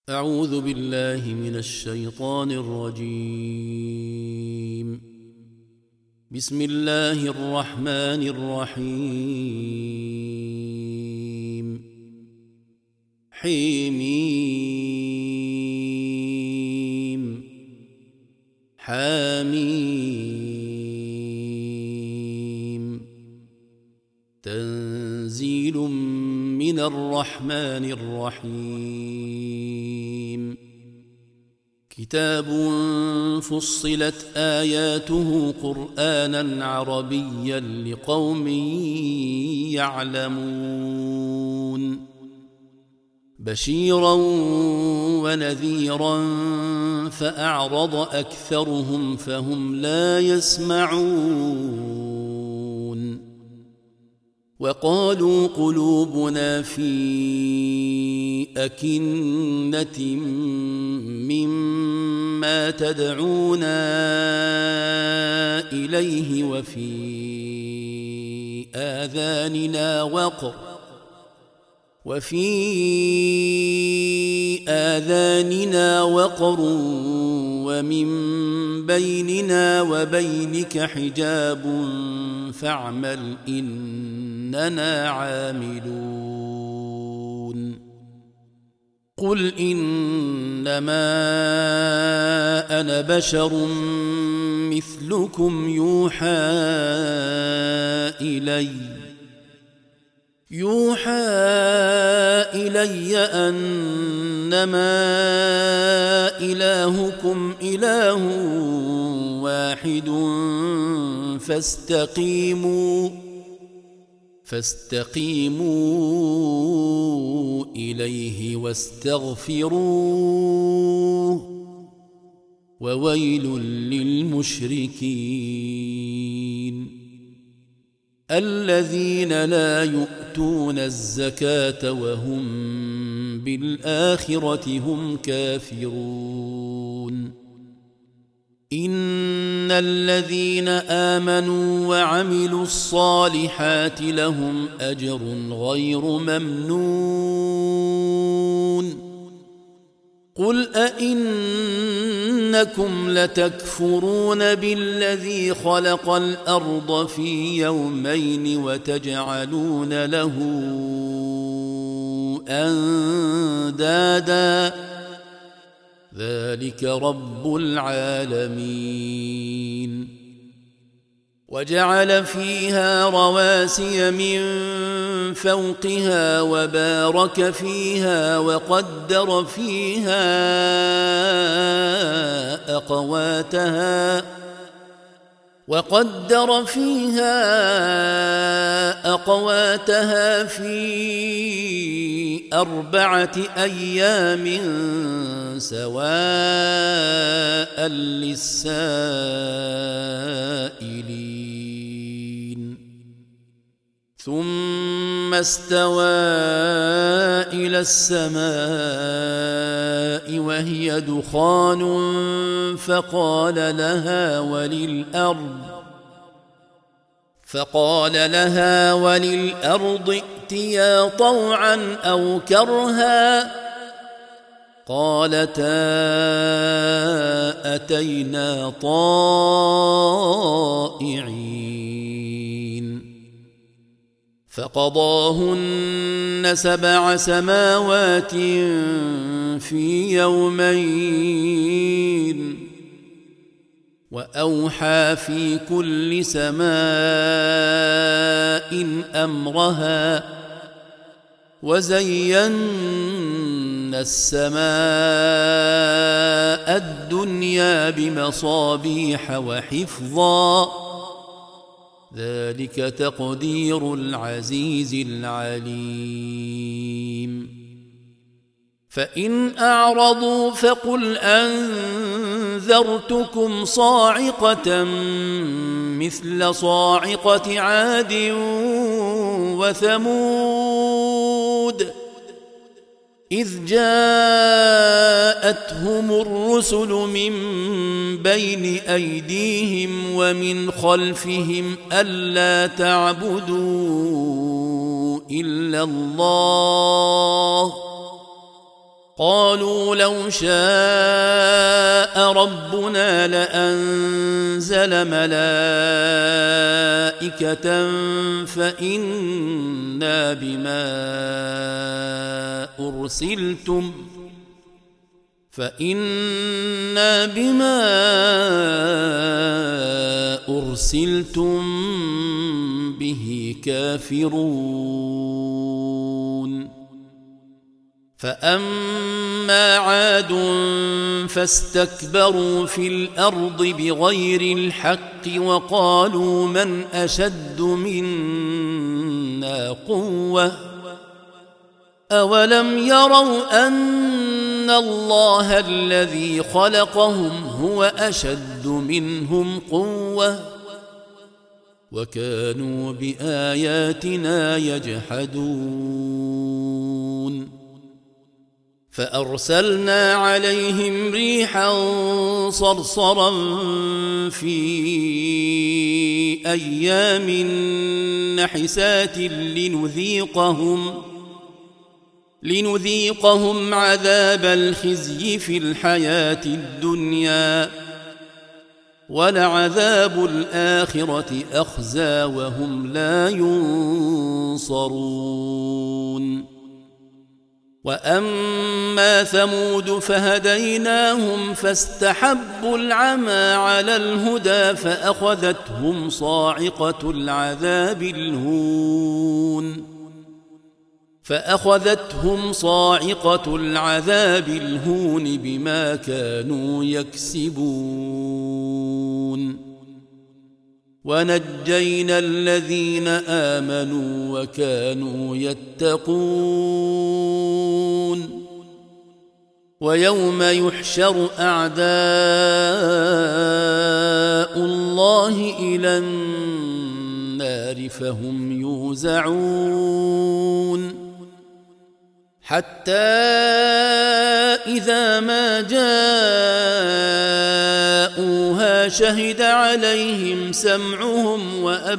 أعوذ بالله من الشيطان الرجيم. بسم الله الرحمن الرحيم. حميم حميم تنزيل من الرحمن الرحيم. كتاب فصلت آياته قرآنا عربيا لقوم يعلمون بشيرا ونذيرا فأعرض أكثرهم فهم لا يسمعون. وقالوا قلوبنا في أكنة مما تدعونا إليه وفي آذاننا وقر ومن بيننا وبينك حجاب فاعمل إننا عاملون. قل إنما أنا بشر مثلكم يوحى إلي أنما إلهكم إله واحد فاستقيموا إليه واستغفروه وويل للمشركين الذين لا يؤتون الزكاة وهم بالآخرة هم كافرون. إن الذين آمنوا وعملوا الصالحات لهم أجر غير ممنون. قل أئنكم لتكفرون بالذي خلق الأرض في يومين وتجعلون له أندادا ذلك رب العالمين. وجعل فيها رواسي من فوقها وبارك فيها وقدر فيها أقواتها في 4 أيام سواء للسائلين. ثم استوى إلى السماء وهي دخان فقال لها وللأرض ائتيا طوعا أو كرها قالتا أتينا طائعين. فقضاهن 7 سماوات في يومين وأوحى في كل سماء أمرها وزينا السماء الدنيا بمصابيح وحفظا ذلك تقدير العزيز العليم. فإن أعرضوا فقل أنذرتكم صاعقة مثل صاعقة عاد وثمود إذ جاءتهم الرسل من بين أيديهم ومن خلفهم ألا تعبدوا إلا الله قالوا لو شاء ربنا لأنزل ملائكة فإنا بما أرسلتم به كافرون فأما عاد فاستكبروا في الأرض بغير الحق وقالوا من أشد منا قوة أولم يروا أن الله الذي خلقهم هو أشد منهم قوة وكانوا بآياتنا يجحدون فأرسلنا عليهم ريحا صرصرا في أيام نحسات لنذيقهم عذاب الخزي في الحياة الدنيا ولعذاب الآخرة أخزى وهم لا ينصرون وأما ثمود فهديناهم فاستحبوا العمى على الهدى فأخذتهم صاعقة العذاب الهون بما كانوا يكسبون ونجينا الذين آمنوا وكانوا يتقون ويوم يحشر أعداء الله إلى النار فهم يوزعون حتى إذا ما جاءوها شهد عليهم سمعهم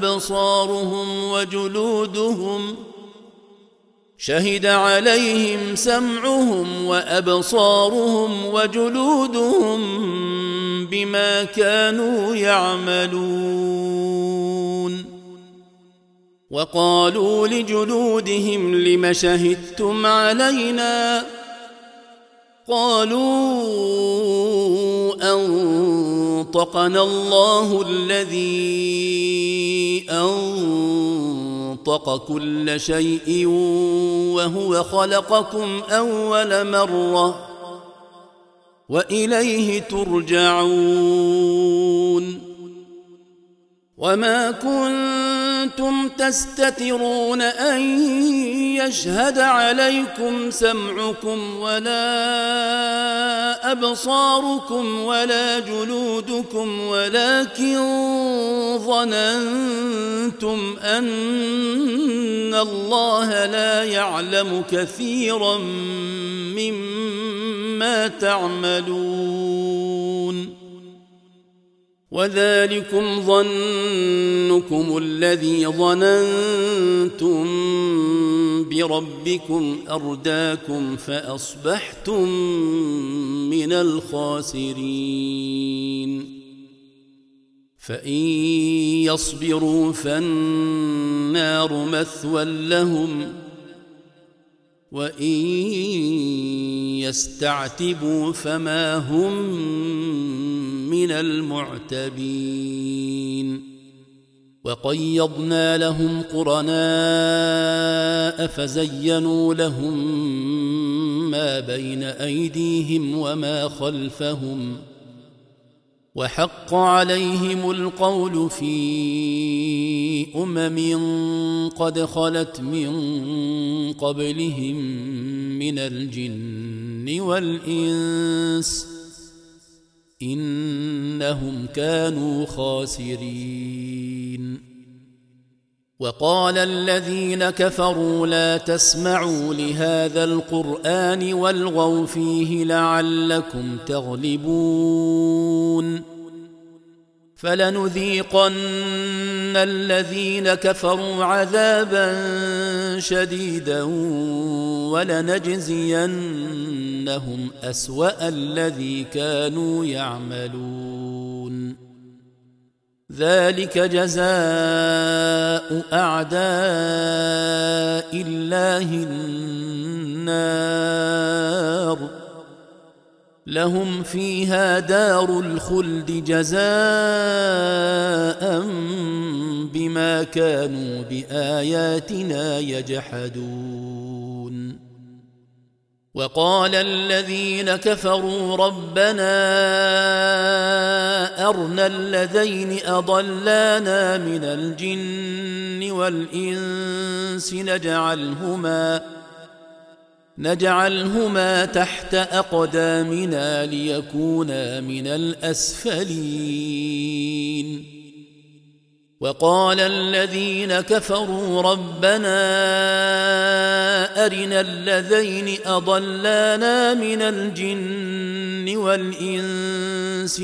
وأبصارهم وجلودهم بما كانوا يعملون وقالوا لجلودهم لم شهدتم علينا قالوا أنطقنا الله الذي أنطق كل شيء وهو خلقكم أول مرة وإليه ترجعون وما كنتم تستترون أن يشهد عليكم سمعكم ولا أبصاركم ولا جلودكم ولكن ظننتم أن الله لا يعلم كثيرا مما تعملون وذلكم ظنكم الذي ظننتم بربكم أرداكم فأصبحتم من الخاسرين فإن يصبروا فالنار مثوى لهم وإن يستعتبوا فما هم من المعتبين وقيضنا لهم قرناء فزينوا لهم ما بين أيديهم وما خلفهم وحق عليهم القول في قد خلت من قبلهم من الجن والإنس إنهم كانوا خاسرين وقال الذين كفروا لا تسمعوا لهذا القرآن والغوا فيه لعلكم تغلبون فلنذيقن الذين كفروا عذابا شديدا ولنجزينهم أسوأ الذي كانوا يعملون ذلك جزاء أعداء الله النار لهم فيها دار الخلد جزاء بما كانوا بآياتنا يجحدون وقال الذين كفروا ربنا أرنا الذين أضلانا من الجن والإنس نجعلهما تحت أقدامنا ليكونا من الأسفلين وقال الذين كفروا ربنا أرنا الذين أضلانا من الجن والإنس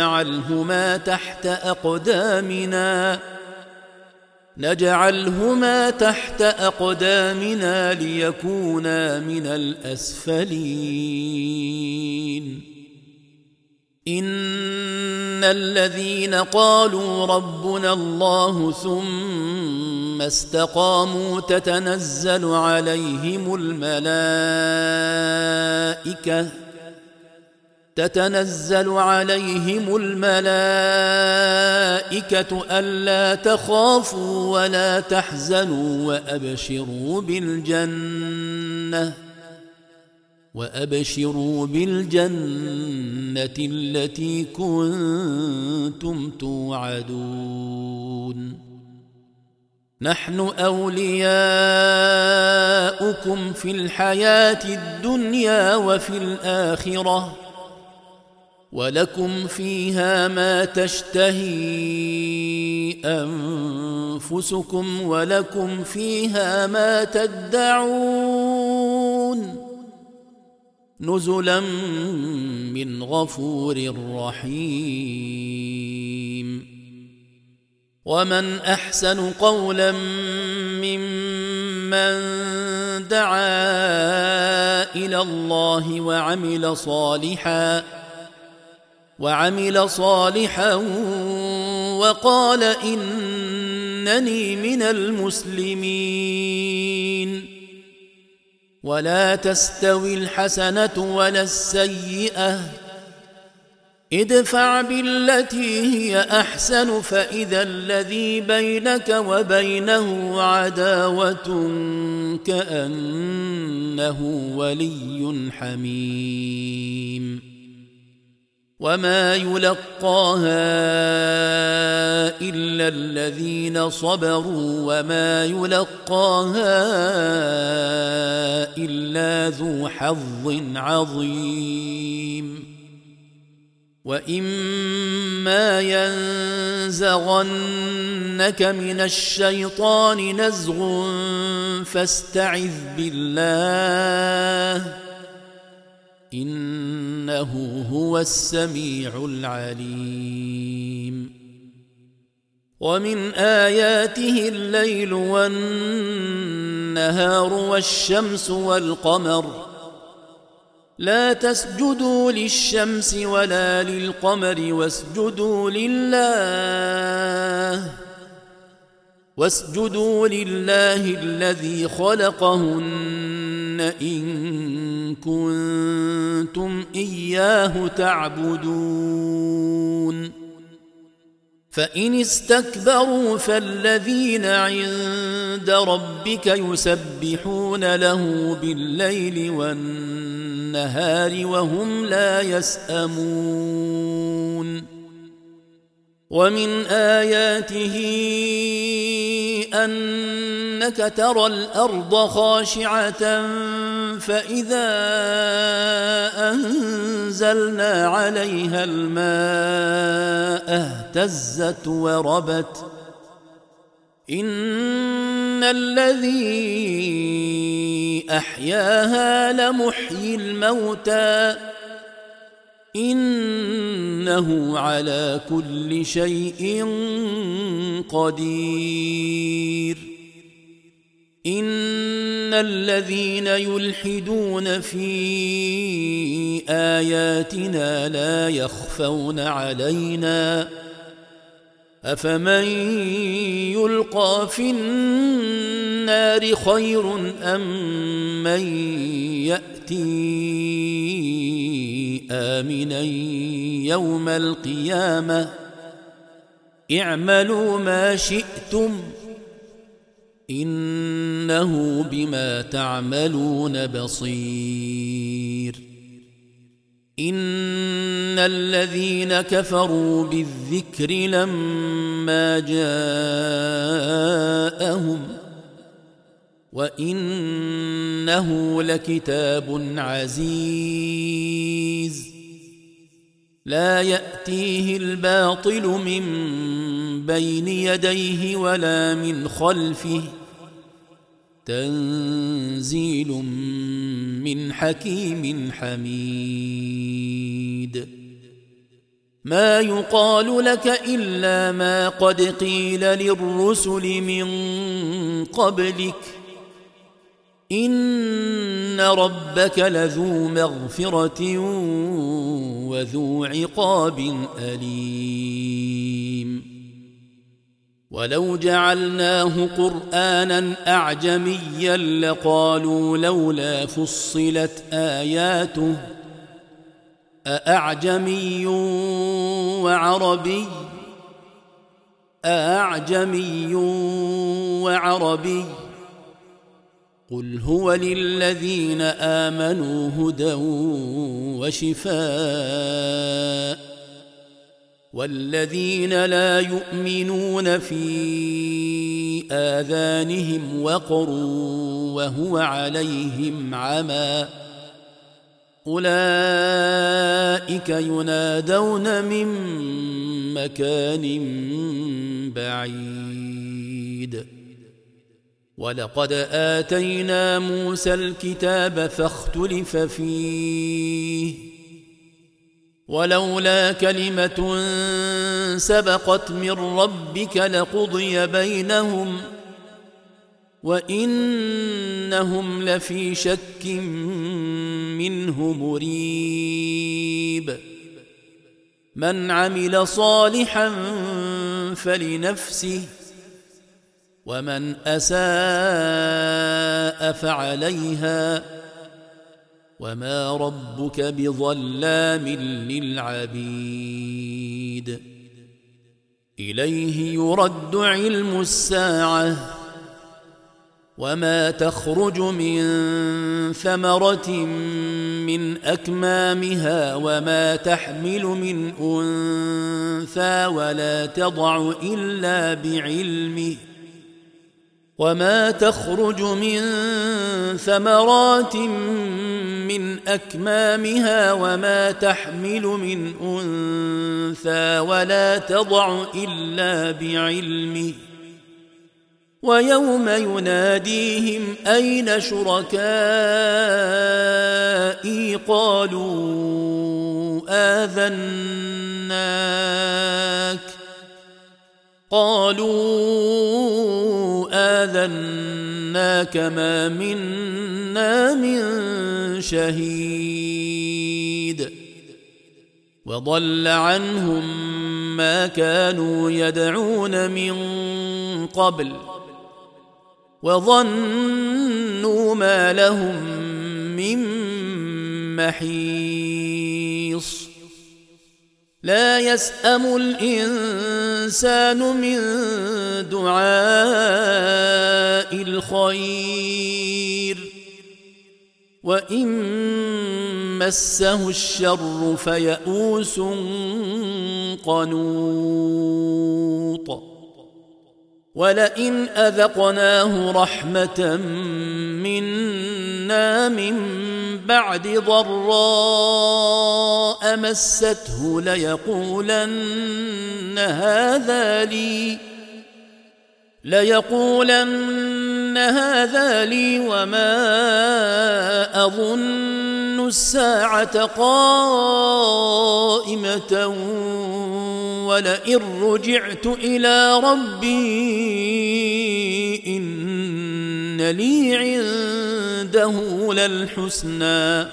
نجعلهما تحت أقدامنا ليكونا من الأسفلين إن الذين قالوا ربنا الله ثم استقاموا تتنزل عليهم الملائكة ألا تخافوا ولا تحزنوا وأبشروا بالجنة التي كنتم توعدون نحن أولياؤكم في الحياة الدنيا وفي الآخرة ولكم فيها ما تشتهي أنفسكم ولكم فيها ما تدعون نزلا من غفور رحيم ومن أحسن قولا ممن دعا إلى الله وعمل صالحا وقال إنني من المسلمين ولا تستوي الحسنة ولا السيئة ادفع بالتي هي أحسن فإذا الذي بينك وبينه عداوة كأنه ولي حميم وما يلقاها إلا الذين صبروا وما يلقاها إلا ذو حظ عظيم وإما ينزغنك من الشيطان نزغ فاستعذ بالله إنه هو السميع العليم ومن آياته الليل والنهار والشمس والقمر لا تسجدوا للشمس ولا للقمر واسجدوا لله الذي خلقهن إن كنتم إياه تعبدون فإن استكبروا فالذين عند ربك يسبحون له بالليل والنهار وهم لا يسأمون ومن آياته أنك ترى الأرض خاشعة فإذا أنزلنا عليها الماء اهتزت وربت إن الذي أحياها لمحيي الموتى إنه على كل شيء قدير إن الذين يلحدون في آياتنا لا يخفون علينا أفمن يلقى في النار خير أم من يأتي آمنا يوم القيامة اعملوا ما شئتم إنه بما تعملون بصير إن الذين كفروا بالذكر لما جاءهم وإنه لكتاب عزيز لا يأتيه الباطل من بين يديه ولا من خلفه تنزيل من حكيم حميد ما يقال لك إلا ما قد قيل للرسل من قبلك إن ربك لذو مغفرة وذو عقاب أليم ولو جعلناه قرآنا أعجميا لقالوا لولا فصلت آياته أأعجمي وعربي قل هو للذين آمنوا هدى وشفاء والذين لا يؤمنون في آذانهم وقر وهو عليهم عمى أولئك ينادون من مكان بعيد ولقد آتينا موسى الكتاب فاختلف فيه ولولا كلمة سبقت من ربك لقضي بينهم وإنهم لفي شك منه مريب من عمل صالحا فلنفسه ومن أساء فعليها وما ربك بظلام للعبيد إليه يرد علم الساعة وما تخرج من ثمرة من أكمامها وما تحمل من أنثى ولا تضع إلا بعلمه وما تخرج من ثمرات من أكمامها وما تحمل من أنثى ولا تضع إلا بعلمه ويوم يناديهم أين شركائي قالوا آذناك ما منا من شهيد وضل عنهم ما كانوا يدعون من قبل وظنوا ما لهم من محيص لا يسأم الإنسان من دعاء الخير وإن مسه الشر فيئوس قنوط ولئن أذقناه رحمة منا من بعد ضراء مسته ليقولن هذا لي وما أظن الساعة قائمة ولئن رجعت إلى ربي إن لي عنده للحسنى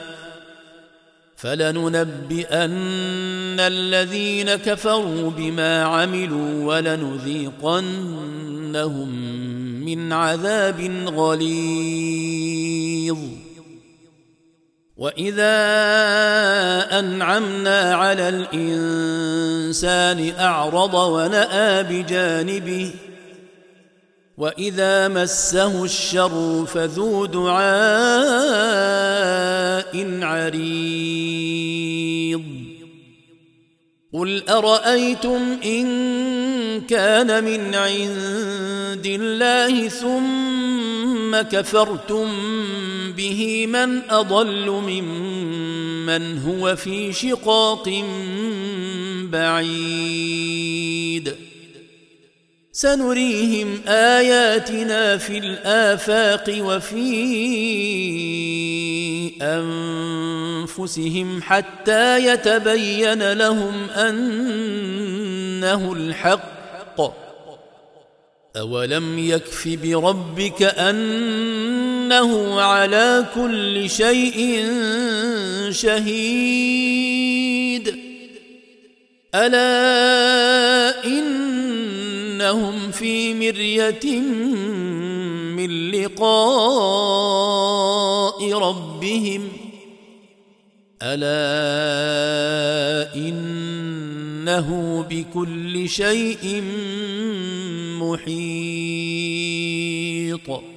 فلننبئن الذين كفروا بما عملوا ولنذيقنهم من عذاب غليظ. وإذا أنعمنا على الإنسان أعرض ونأى بجانبه وإذا مسه الشر فذو دعاء عريض. قل أرأيتم إن كان من عند الله ثم كفرتم به من أضل ممن هو في شقاق بعيد. سنريهم آياتنا في الآفاق وفي أنفسهم حتى يتبين لهم أنه الحق. أولم يكف بربك أنه على كل شيء شهيد. ألا إنهم في مرية من لقاء ربهم ألا إنه بكل شيء محيط.